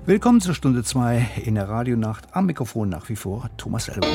Willkommen zur Stunde 2 in der Radionacht. Am Mikrofon nach wie vor Thomas Elber.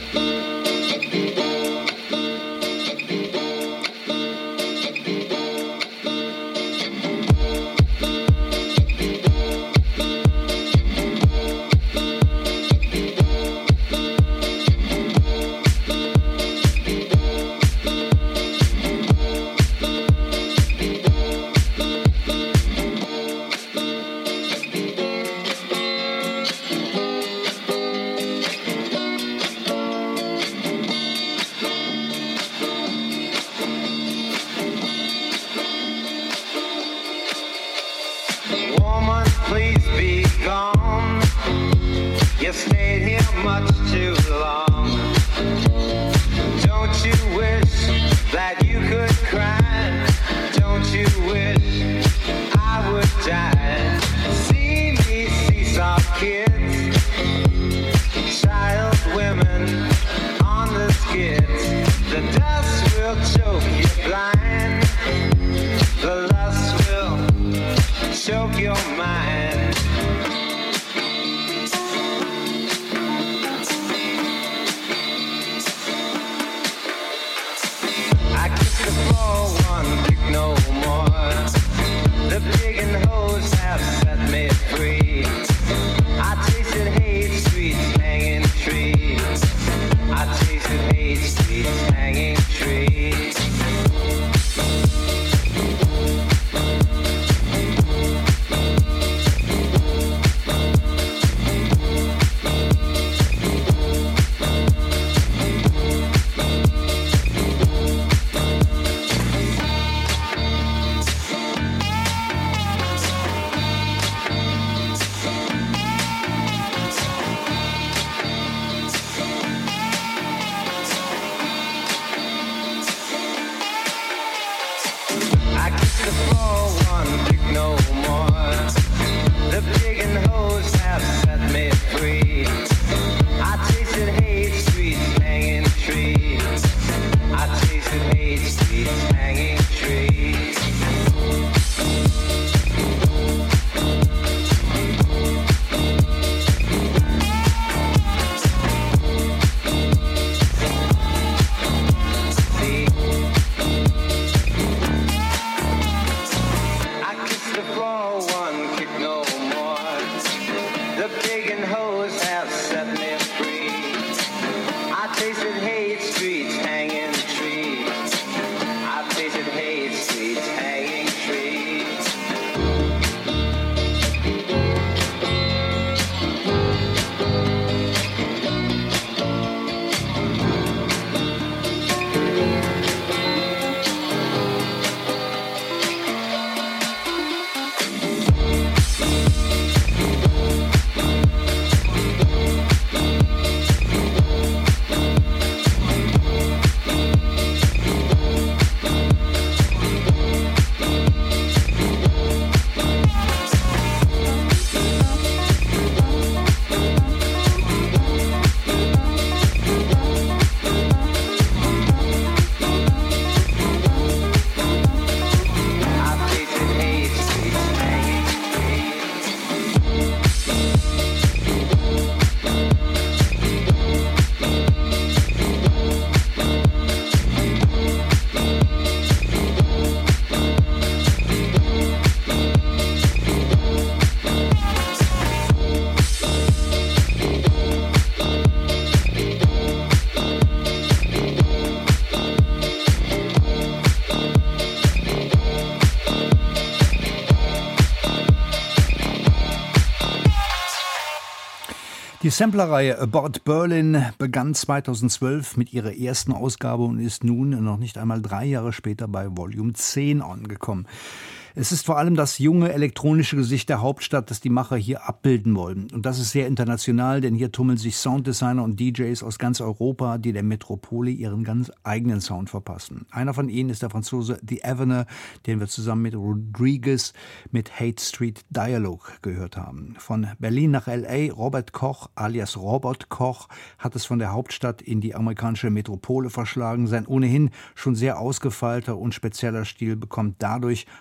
Die Samplerreihe About Berlin begann 2012 mit ihrer ersten Ausgabe und ist nun noch nicht einmal 3 Jahre später bei Volume 10 angekommen. Es ist vor allem das junge elektronische Gesicht der Hauptstadt, das die Macher hier abbilden wollen. Und das ist sehr international, denn hier tummeln sich Sounddesigner und DJs aus ganz Europa, die der Metropole ihren ganz eigenen Sound verpassen. Einer von ihnen ist der Franzose The Avener, den wir zusammen mit Rodriguez mit Hate Street Dialogue gehört haben. Von Berlin nach L.A., Robert Koch alias Robert Koch hat es von der Hauptstadt in die amerikanische Metropole verschlagen. Sein ohnehin schon sehr ausgefeilter und spezieller Stil bekommt dadurch noch eine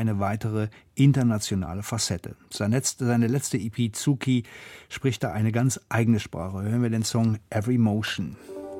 eine weitere internationale Facette. Seine letzte EP Zuki spricht da eine ganz eigene Sprache. Hören wir den Song Every Motion.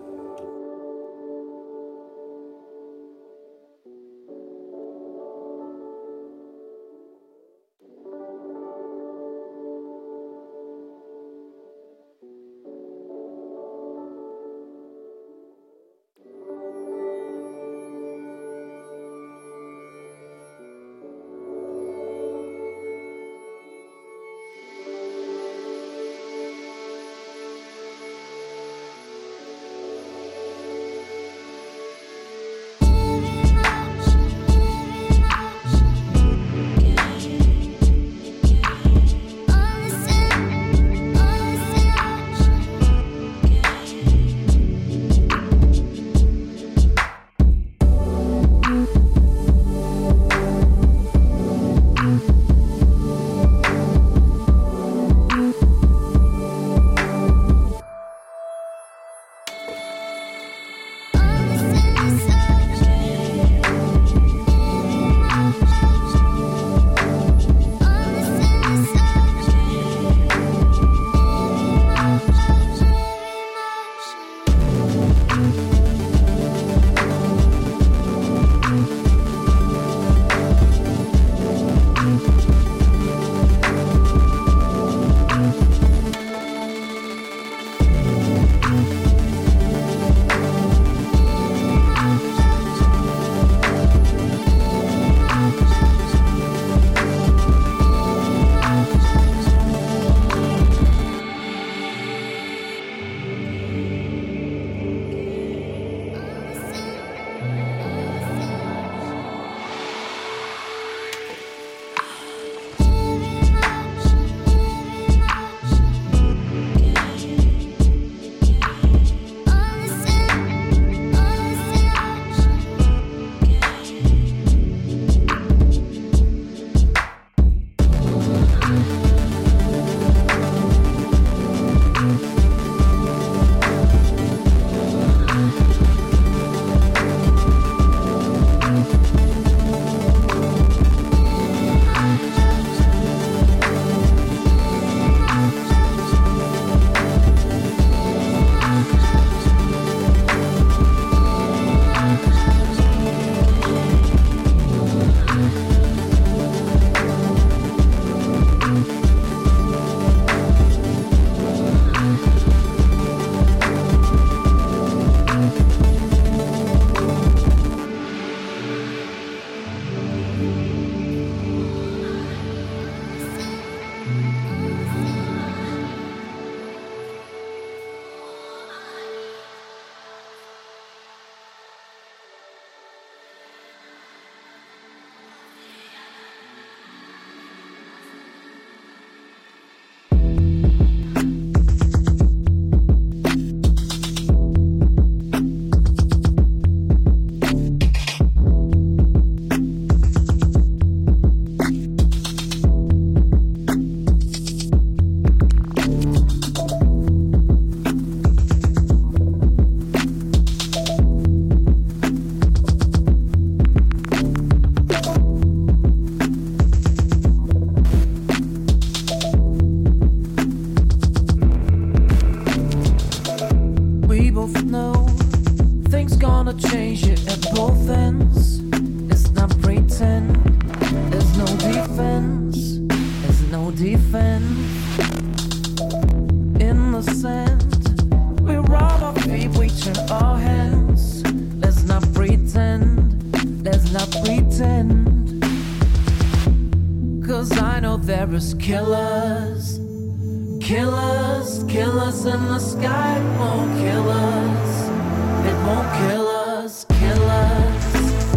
Killers in the sky won't kill us. It won't kill us. Killers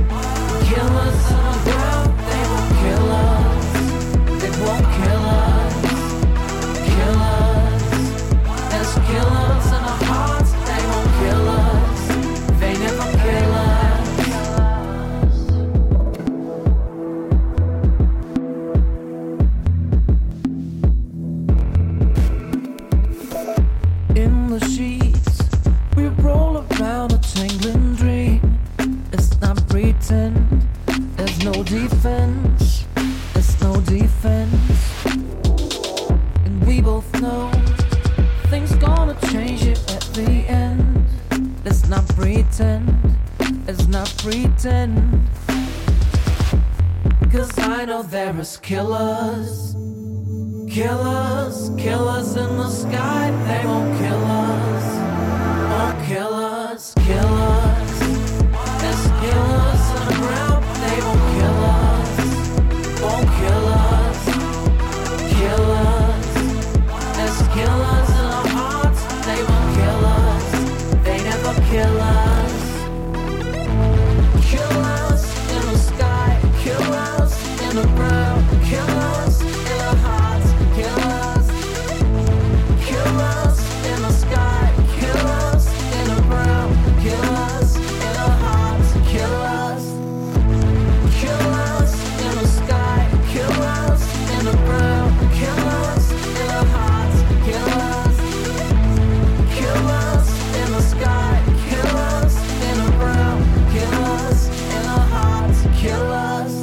on the ground, they won't kill us. It won't kill us. There's killers in our hearts, they won't kill us. They never kill us. In the sheets, we roll around a tangling There's no defense, there's no defense. And we both know things gonna change it at the end. Let's not pretend, let's not pretend. Cause I know there is killers, killers, killers in the sky. They won't kill us, won't kill us, kill us. There's killers on the ground, they won't kill us, won't kill us, kill us. There's killers in our hearts, they won't kill us, they never kill us. Kill us in the sky, kill us in the ground, kill us in our hearts, kill us. Kill us in the sky, kill us in the ground, kill us in our hearts, kill us. Kill us in the sky, kill us in the ground, kill us in our hearts, kill us. Kill us in the sky, kill us in the ground, kill us in our hearts, kill us.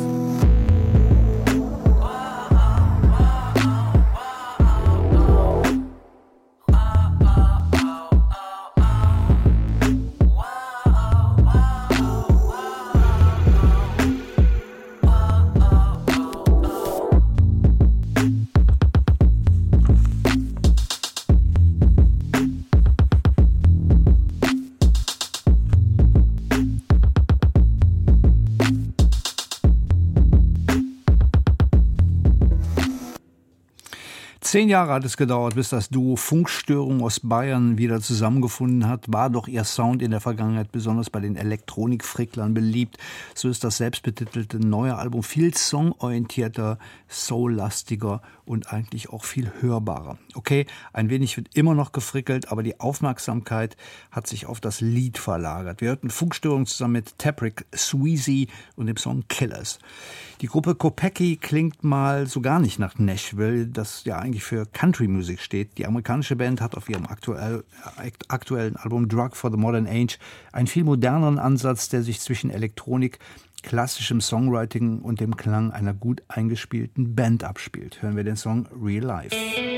Zehn Jahre hat es gedauert, bis das Duo Funkstörung aus Bayern wieder zusammengefunden hat. War doch ihr Sound in der Vergangenheit besonders bei den Elektronikfricklern beliebt. So ist das selbstbetitelte neue Album viel songorientierter, soullastiger und eigentlich auch viel hörbarer. Okay, ein wenig wird immer noch gefrickelt, aber die Aufmerksamkeit hat sich auf das Lied verlagert. Wir hörten Funkstörung zusammen mit Taprick Sweezy und dem Song Killers. Die Gruppe Kopecky klingt mal so gar nicht nach Nashville, das ja eigentlich für Country-Musik steht. Die amerikanische Band hat auf ihrem aktuellen Album Drug for the Modern Age einen viel moderneren Ansatz, der sich zwischen Elektronik, klassischem Songwriting und dem Klang einer gut eingespielten Band abspielt. Hören wir den Song Real Life.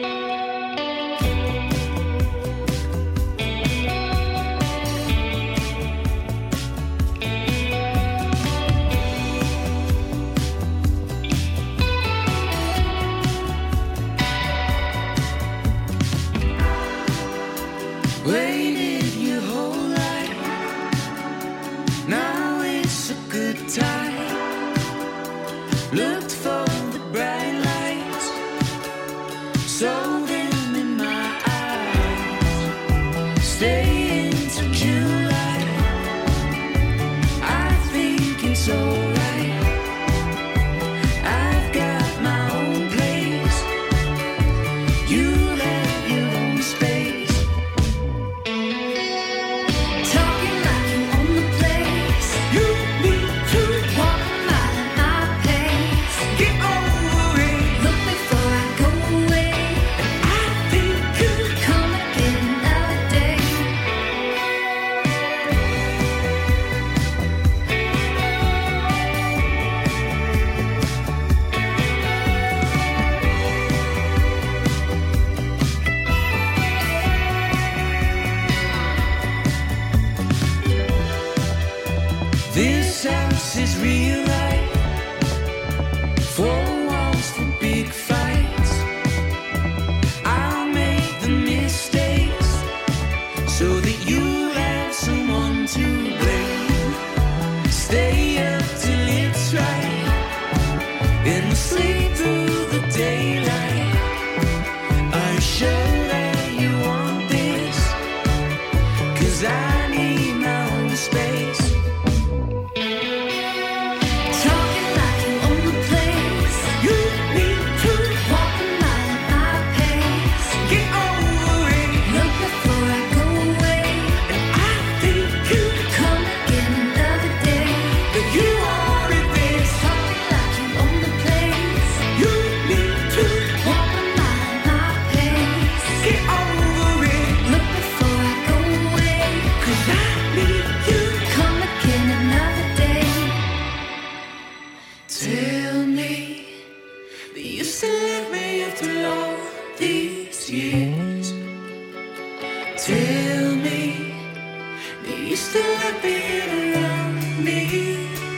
Waited your whole life, now it's a good time. Looked for the bright lights, saw them in my eyes. Stay into July, I think it's alright. I've got my own place, you have your own space. This house is real life, 4 walls for big fights. I'll make the mistakes so that you have someone to blame. Stay up till it's right, and we'll sleep through the daylight. Are you sure that you want this? 'Cause I need my own space. You Tell me that you still love me after all these years. Tell me that you still love me around me.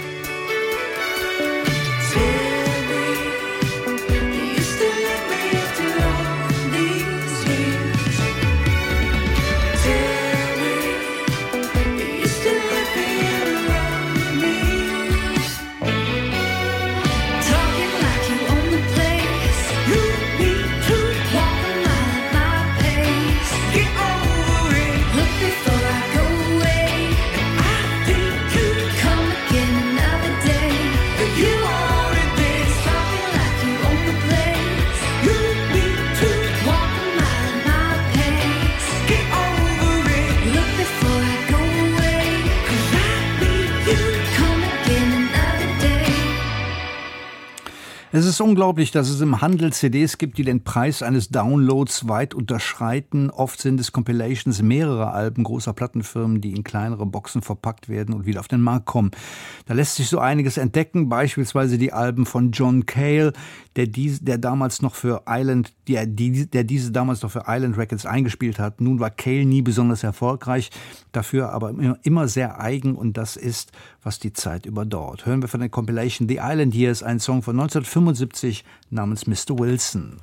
Es ist unglaublich, dass es im Handel CDs gibt, die den Preis eines Downloads weit unterschreiten. Oft sind es Compilations mehrerer Alben großer Plattenfirmen, die in kleinere Boxen verpackt werden und wieder auf den Markt kommen. Da lässt sich so einiges entdecken, beispielsweise die Alben von John Cale, der diese damals noch für Island Records eingespielt hat. Nun war Cale nie besonders erfolgreich, dafür aber immer sehr eigen, und das ist, was die Zeit überdauert. Hören wir von der Compilation The Island Years einen Song von 1975 namens Mr. Wilson.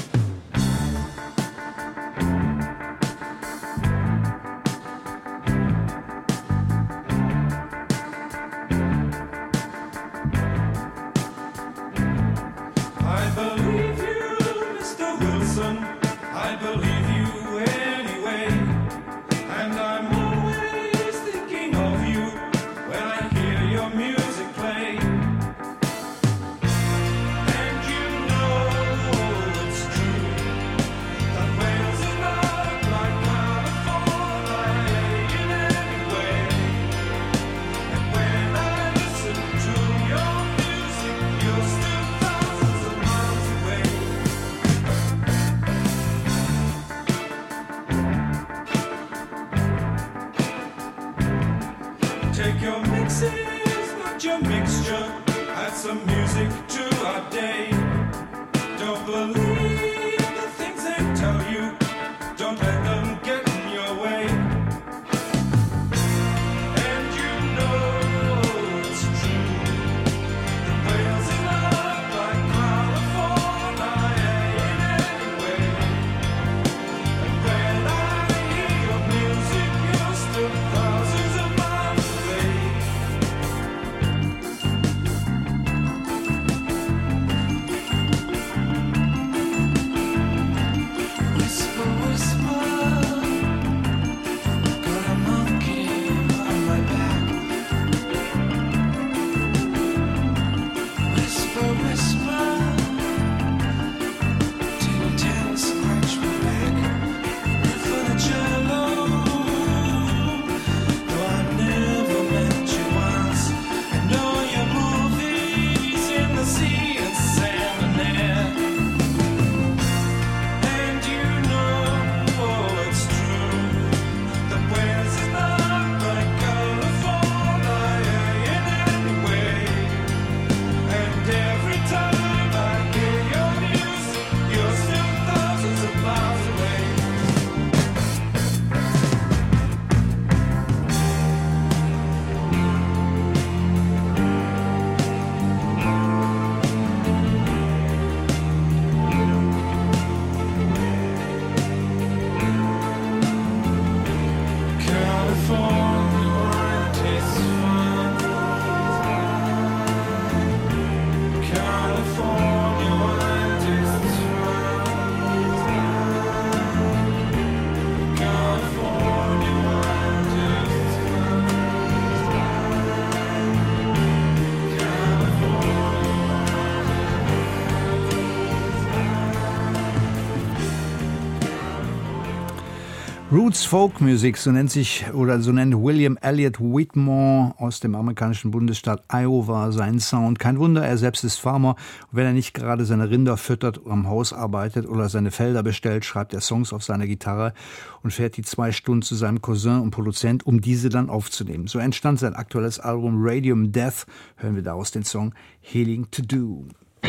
Take your mixes, not your mixture. Add some music to our day. Don't believe the things they tell you. Don't let them get in your way. And you know it's true. The whales in love like California in any way. And when I hear your music, you're still thousands of miles away. Roots Folk Music, so nennt William Elliott Whitmore aus dem amerikanischen Bundesstaat Iowa seinen Sound. Kein Wunder, er selbst ist Farmer. Und wenn er nicht gerade seine Rinder füttert, am Haus arbeitet oder seine Felder bestellt, schreibt er Songs auf seine Gitarre und fährt die 2 Stunden zu seinem Cousin und Produzent, um diese dann aufzunehmen. So entstand sein aktuelles Album Radium Death. Hören wir daraus den Song Healing to Do.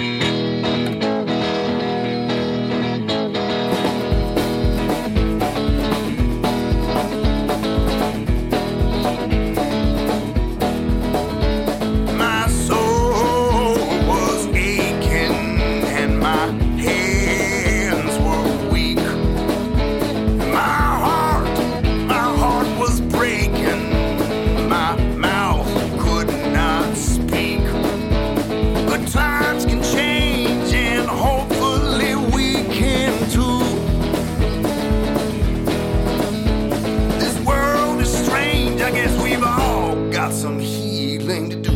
Times can change and hopefully we can too. This world is strange, I guess we've all got some healing to do.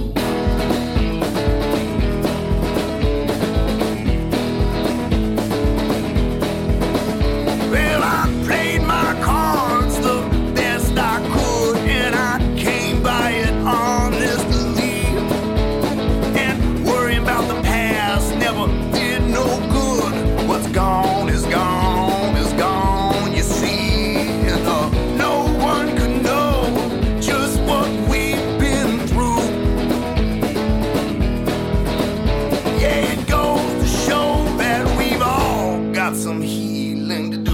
Well, I played my cards the best I could and I came by it honestly. Gone is gone is gone, you see, and no one could know just what we've been through. Yeah, it goes to show that we've all got some healing to do.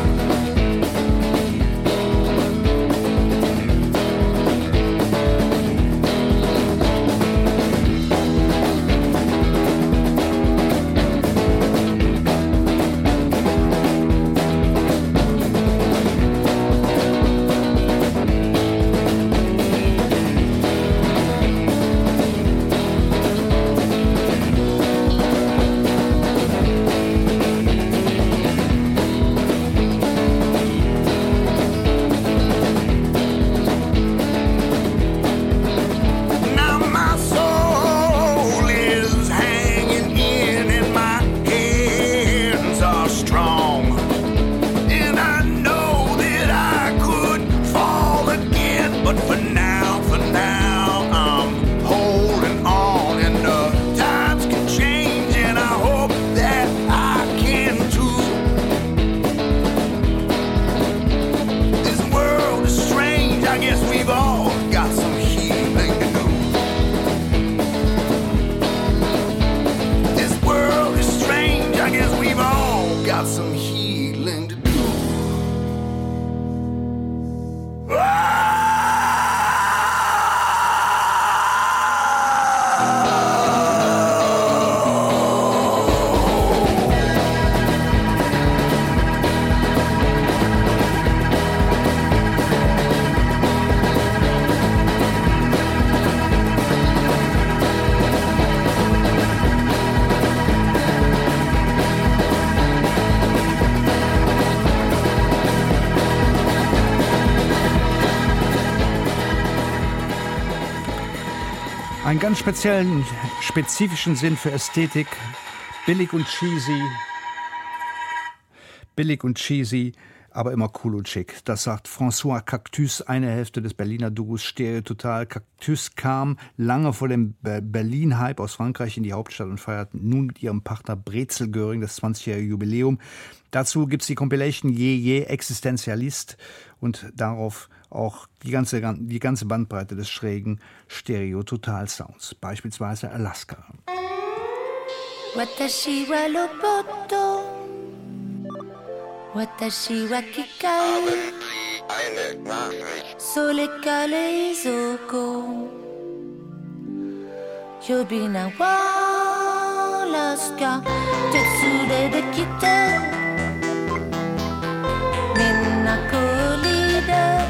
Einen ganz speziellen, spezifischen Sinn für Ästhetik. Billig und cheesy, aber immer cool und schick. Das sagt François Cactus, eine Hälfte des Berliner Duos Stereo Total. Cactus kam lange vor dem Berlin-Hype aus Frankreich in die Hauptstadt und feiert nun mit ihrem Partner Brezel Göring das 20-jährige Jubiläum. Dazu gibt's die Compilation Je Existenzialist und darauf auch die ganze Bandbreite des schrägen Stereo-Total-Sounds, beispielsweise Alaska. Watashi wa Roboto, Watashi wa Kikai, Sole kale izoko, Yobina wa Alaska, Tetsude de kite, Minna kolide,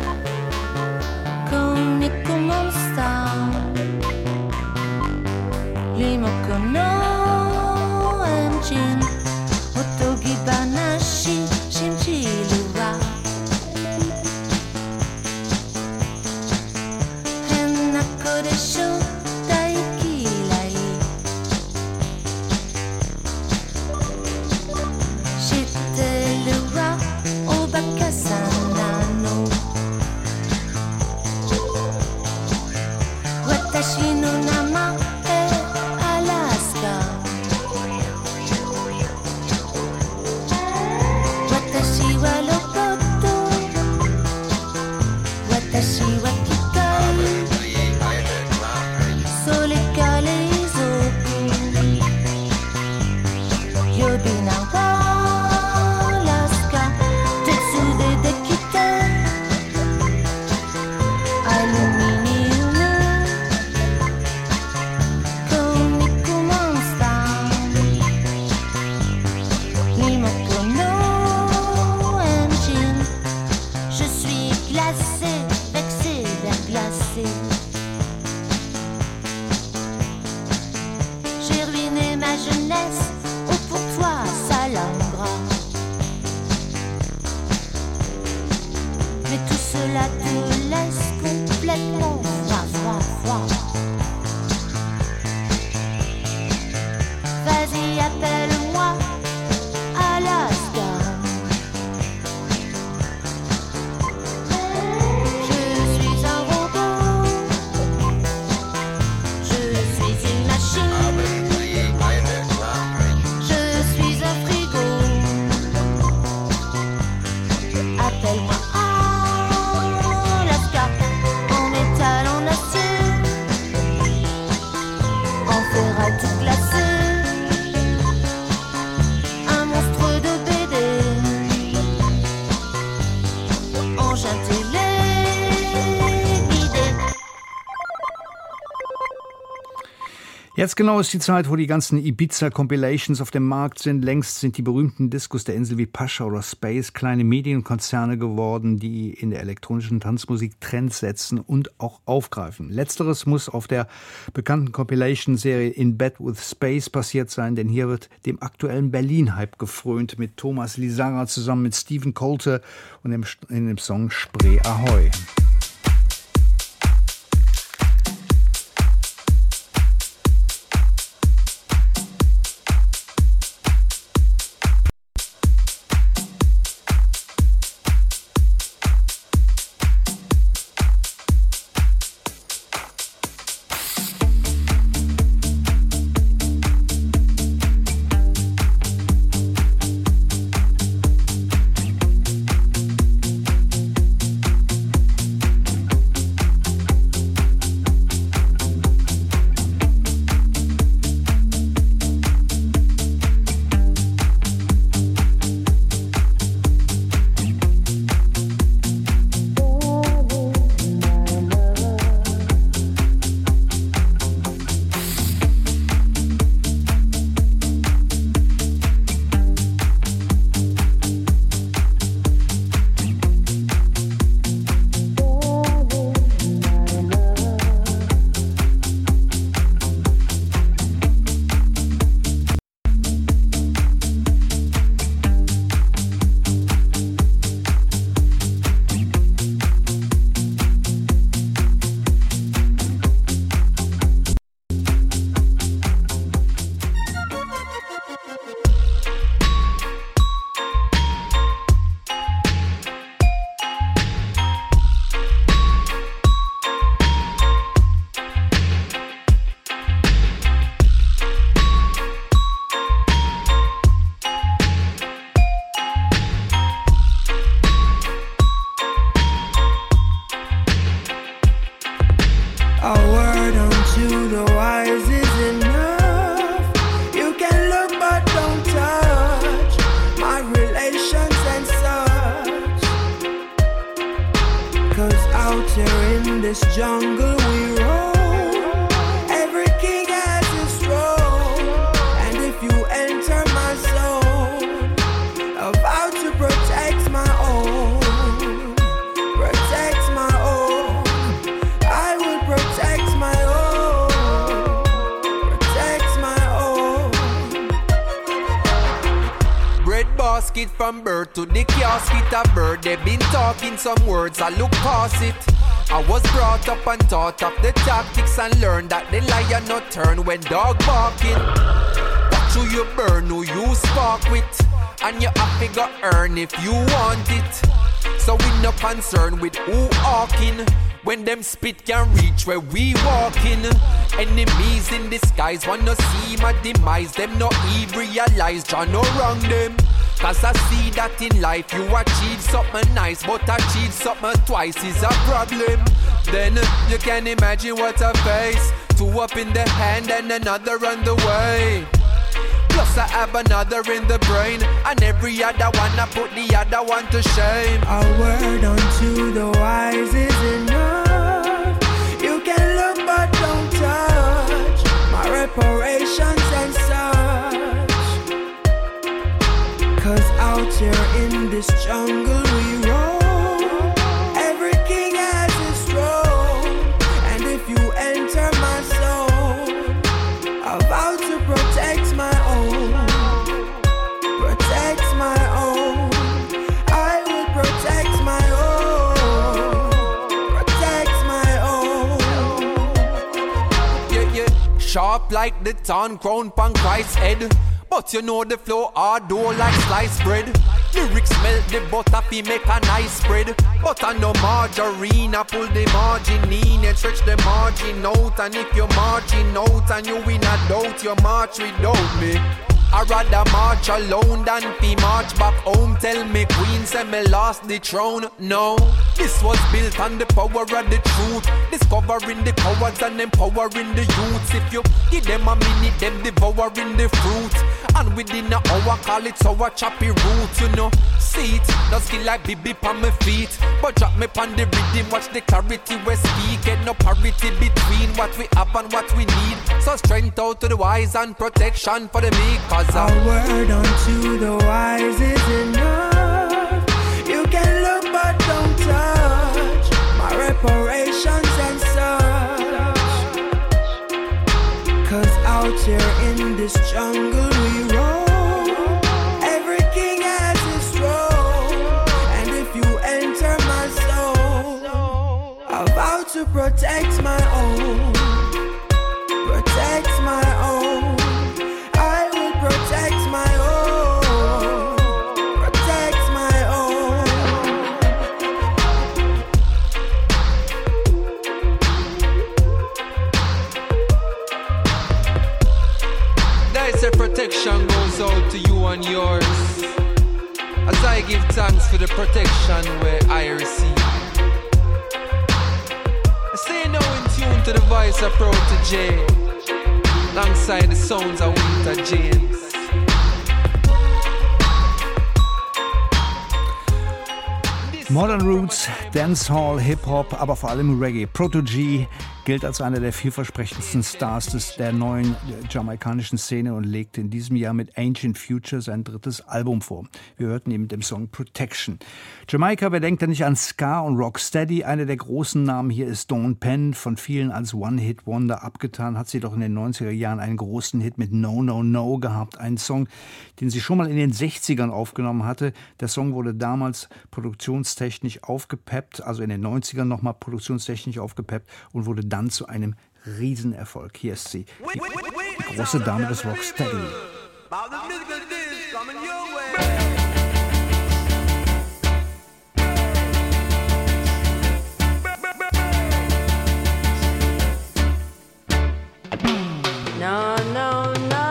Konniku monster, Limoko no engine, Otogi banashi, Shinjiruwa, Hennako desho, Daikirai, Shitteru wa Obaka-san. Jetzt genau ist die Zeit, wo die ganzen Ibiza-Compilations auf dem Markt sind. Längst sind die berühmten Discos der Insel wie Pascha oder Space kleine Medienkonzerne geworden, die in der elektronischen Tanzmusik Trends setzen und auch aufgreifen. Letzteres muss auf der bekannten Compilation-Serie In Bed with Space passiert sein, denn hier wird dem aktuellen Berlin-Hype gefrönt mit Thomas Lizarra zusammen mit Stephen Coulter und in dem Song Spree Ahoi. From birth to the casket of bird, they been talking some words, I look past it. I was brought up and taught of the tactics and learned that the lion not turn when dog barking. Watch who you burn, who you spark with, and you have to go earn if you want it. So we no concern with who hawking, when them spit can reach where we walking. Enemies in disguise wanna see my demise, them no even realize Jah no wrong them. Cause I see that in life you achieve something nice, but achieve something twice is a problem. Then you can imagine what I face. Two up in the hand and another on the way. Plus I have another in the brain, and every other one I put the other one to shame. A word unto the wise is enough. You can look but don't touch my reparations and such. Cause out here in this jungle we roam. Every king has his throne, and if you enter my soul, I vow to protect my own. Protect my own. I will protect my own. Protect my own. Yeah, yeah. Sharp like the thorn crown pon Christ's head. But you know the flow hard though like sliced bread. Lyrics melt the butter fi make a nice spread. Butter no margarine, I pull the margin in and stretch the margin out. And if you margin out and you win a doubt, you march without me. I'd rather march alone than be march back home. Tell me queen say me lost the throne. No, this was built on the power of the truth. Discovering the cowards and empowering the youths. If you give them a minute, them devouring the fruit. And within an hour, call it sour choppy root, you know. See it, no skill like BB on my feet. But drop me on the rhythm, watch the clarity we speak. Get no parity between what we have and what we need. So strength out to the wise and protection for the meek. Cause Our word unto the wise is enough. You can look but don't touch my reparations and such. Cause out here in this jungle we roam. Every king has his throne. And if you enter my soul, I vow to protect my own. Protect my own. I will protect my own. Protect my own. There's a protection goes out to you and yours. As I give thanks for the protection where I receive. I stay now in tune to the voice of Protege, alongside the sounds of Winter James. Modern Roots, Dancehall, Hip-Hop, aber vor allem Reggae. Protege gilt als einer der vielversprechendsten Stars der neuen jamaikanischen Szene und legte in diesem Jahr mit Ancient Future sein drittes Album vor. Wir hörten ihn mit dem Song Protection. Jamaika, wer denkt da nicht an Ska und Rocksteady? Einer der großen Namen hier ist Dawn Penn, von vielen als One-Hit-Wonder abgetan, hat sie doch in den 90er Jahren einen großen Hit mit No No No gehabt. Einen Song, den sie schon mal in den 60ern aufgenommen hatte. Der Song wurde damals produktionstechnisch aufgepeppt, also in den 90ern nochmal produktionstechnisch aufgepeppt und wurde dann zu einem Riesenerfolg. Hier ist sie, die große Dame des Rocksteady. No, no, no.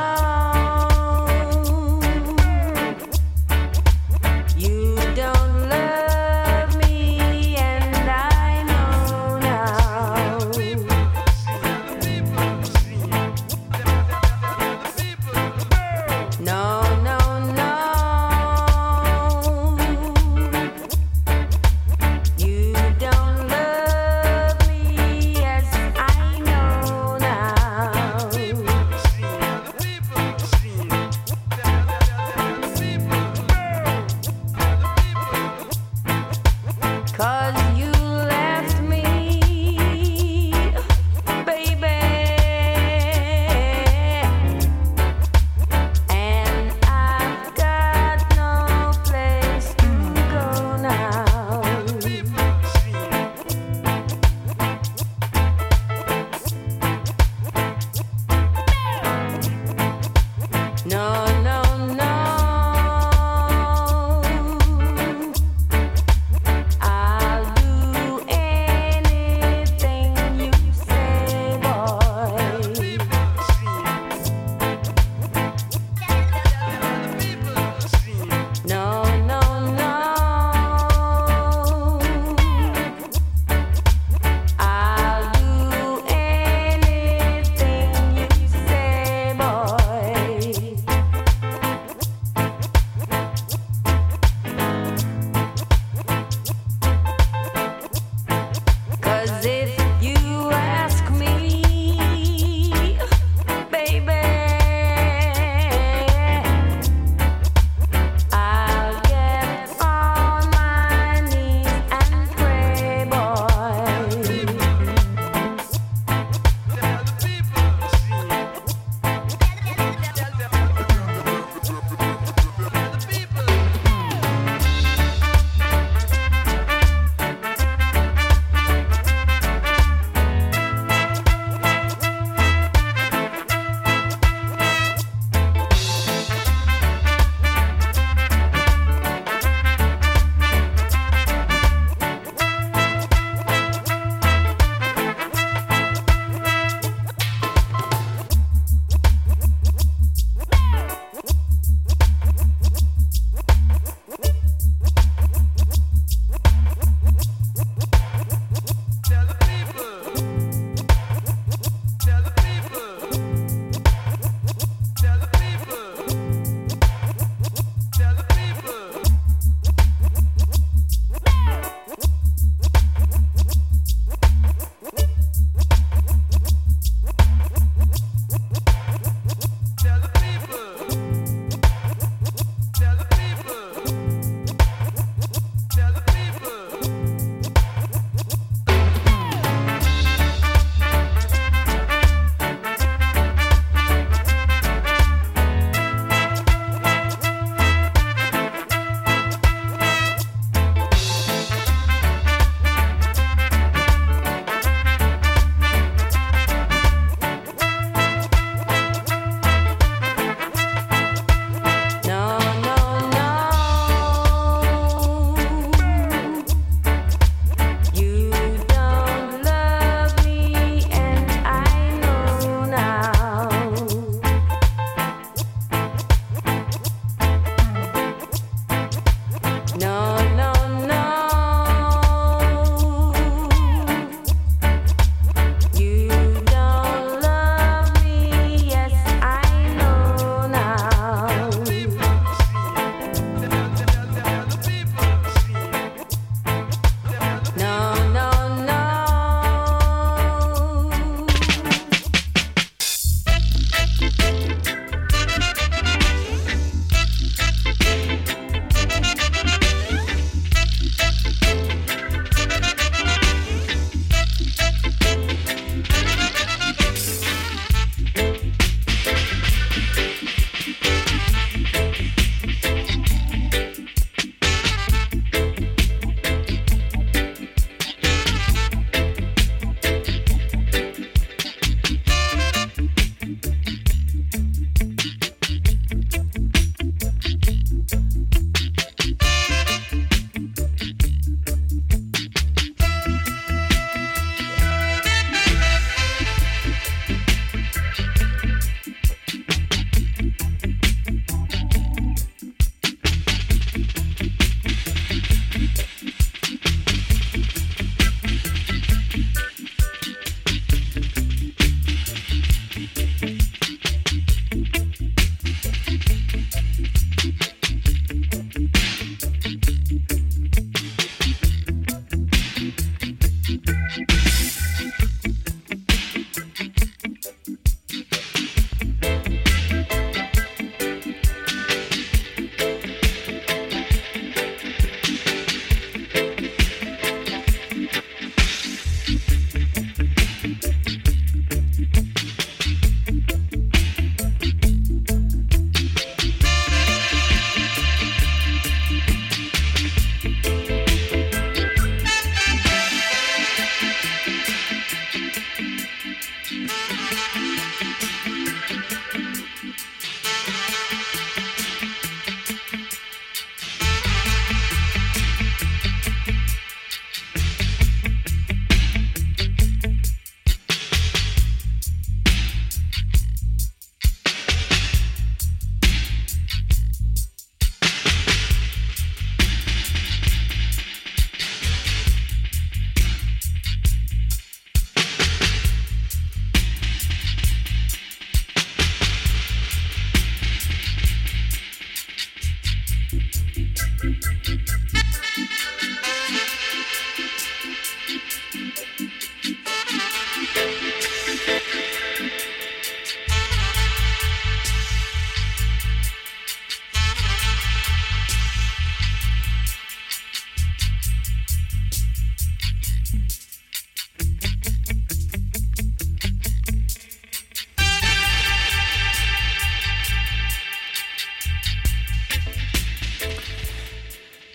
You don't love me, and I know now. No, no, no. You don't love me as I know now.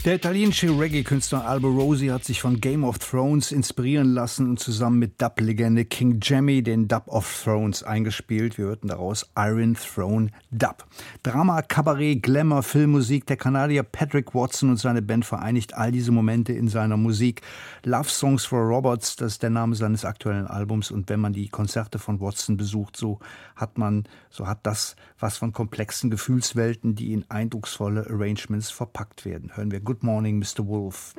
Der italienische Reggae-Künstler Albo Rosi hat sich von Game of Thrones inspirieren lassen und zusammen mit Dub-Legende King Jammy den Dub of Thrones eingespielt. Wir hörten daraus Iron Throne Dub. Drama, Kabarett, Glamour, Filmmusik. Der Kanadier Patrick Watson und seine Band vereinigt all diese Momente in seiner Musik. Love Songs for Robots, das ist der Name seines aktuellen Albums. Und wenn man die Konzerte von Watson besucht, so hat das was von komplexen Gefühlswelten, die in eindrucksvolle Arrangements verpackt werden. Hören wir Good Morning, Mr. Wolf.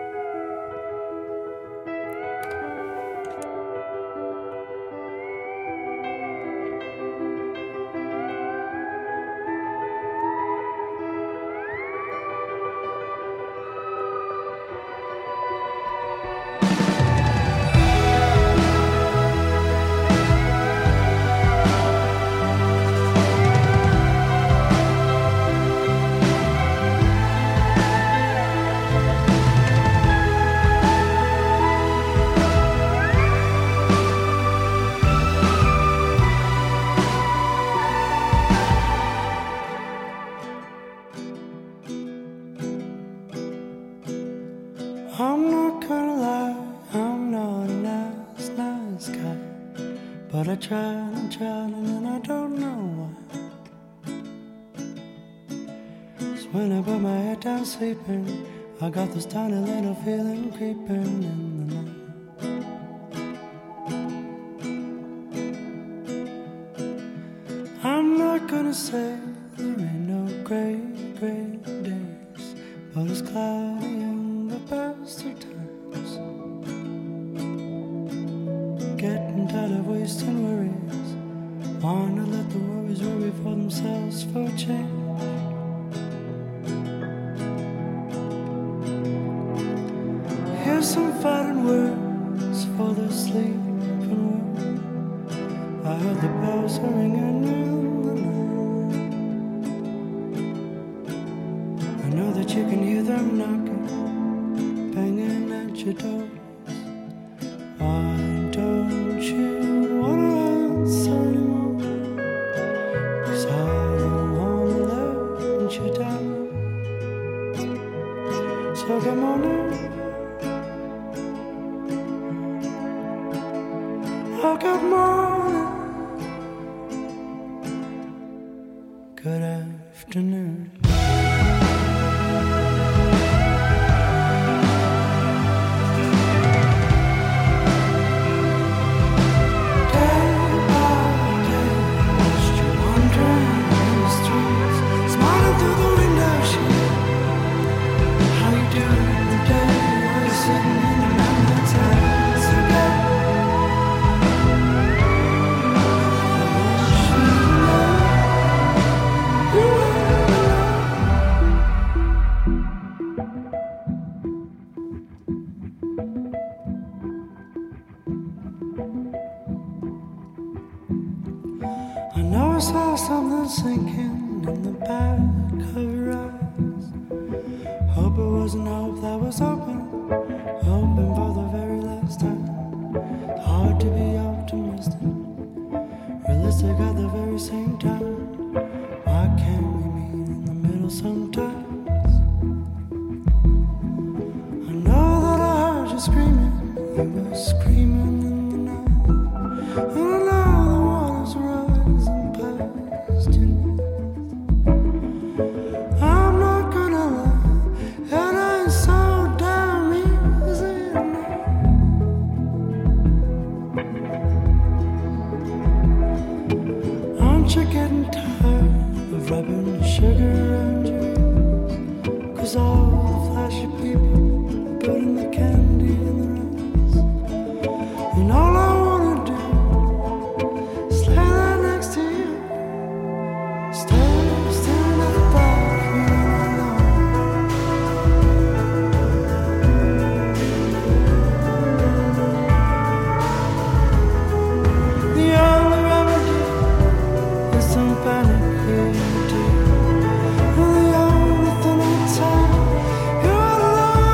I'm not gonna lie, I'm not a nice guy. But I tried and tried and I don't know why. So when I put my head down sleeping, I got this tiny little feeling creeping in the night. I'm not gonna say there ain't no great days, but it's cloudy in the best of times. Getting tired of wasting worries, wanna let the worries worry for themselves for a change. Here's some fighting words for the sleeping world. I heard the bells are ringing in the night. I know that you can hear them knocking, banging at your doors. Why don't you wanna answer anymore? 'Cause I don't wanna let you down. So good morning. Oh, good morning. Good afternoon. I know I saw something sinking in the back of your eyes. Hope it wasn't hope that was hoping for the very last time. Hard to be optimistic, realistic at the very same time. Why can't we meet in the middle sometimes? I know that I heard you screaming, you were screaming in the night. And I know the waters rising past you. I'm not gonna lie, it ain't so damn easy now. Aren't you getting tired of rubbing sugar around you? 'Cause all the flashy people putting the candy in the rice. And all I wanna do is lay there next to you, staring at the balcony alone. The only remedy is some panic here, dear. And the only thing I tell you, you're alone.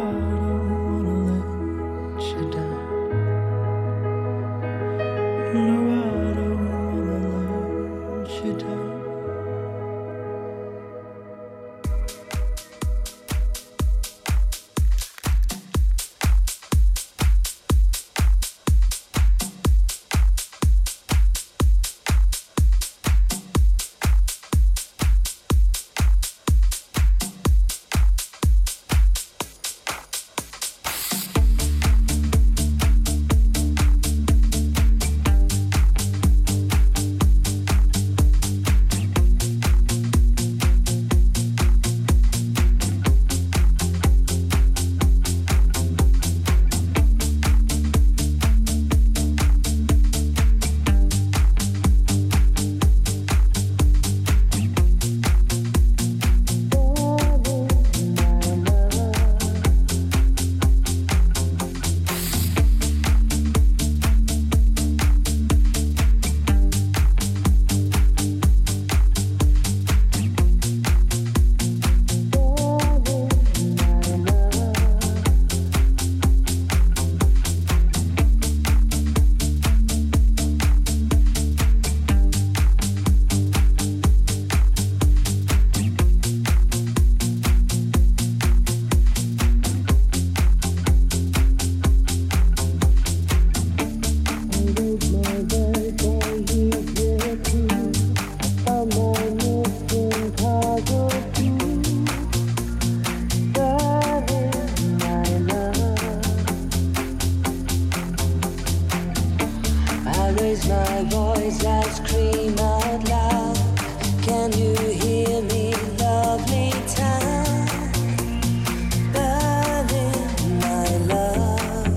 raise my voice, I scream out loud. Can you hear me, lovely town? Berlin, my love.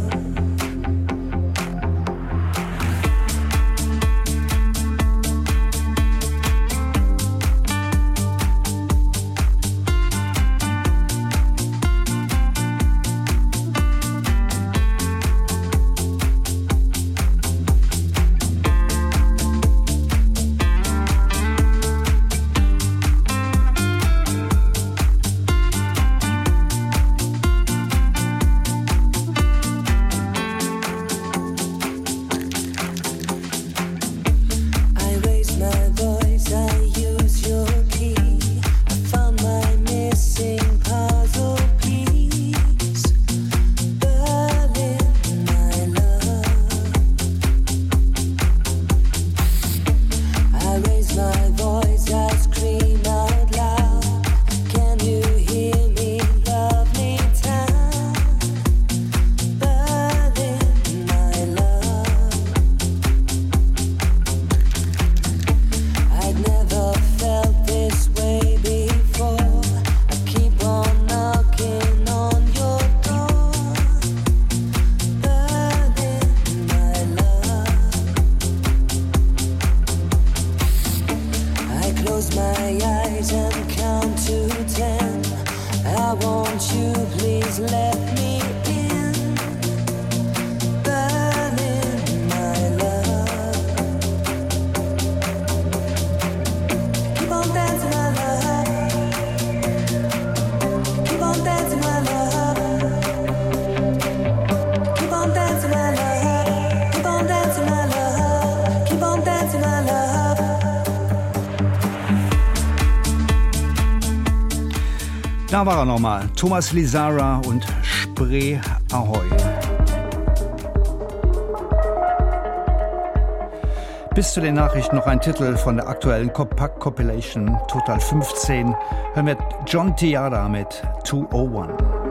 Da war er nochmal, Thomas Lizara und Spree Ahoi. Bis zu den Nachrichten noch ein Titel von der aktuellen Compact Compilation Total 15. Hören wir John Tiara mit 201.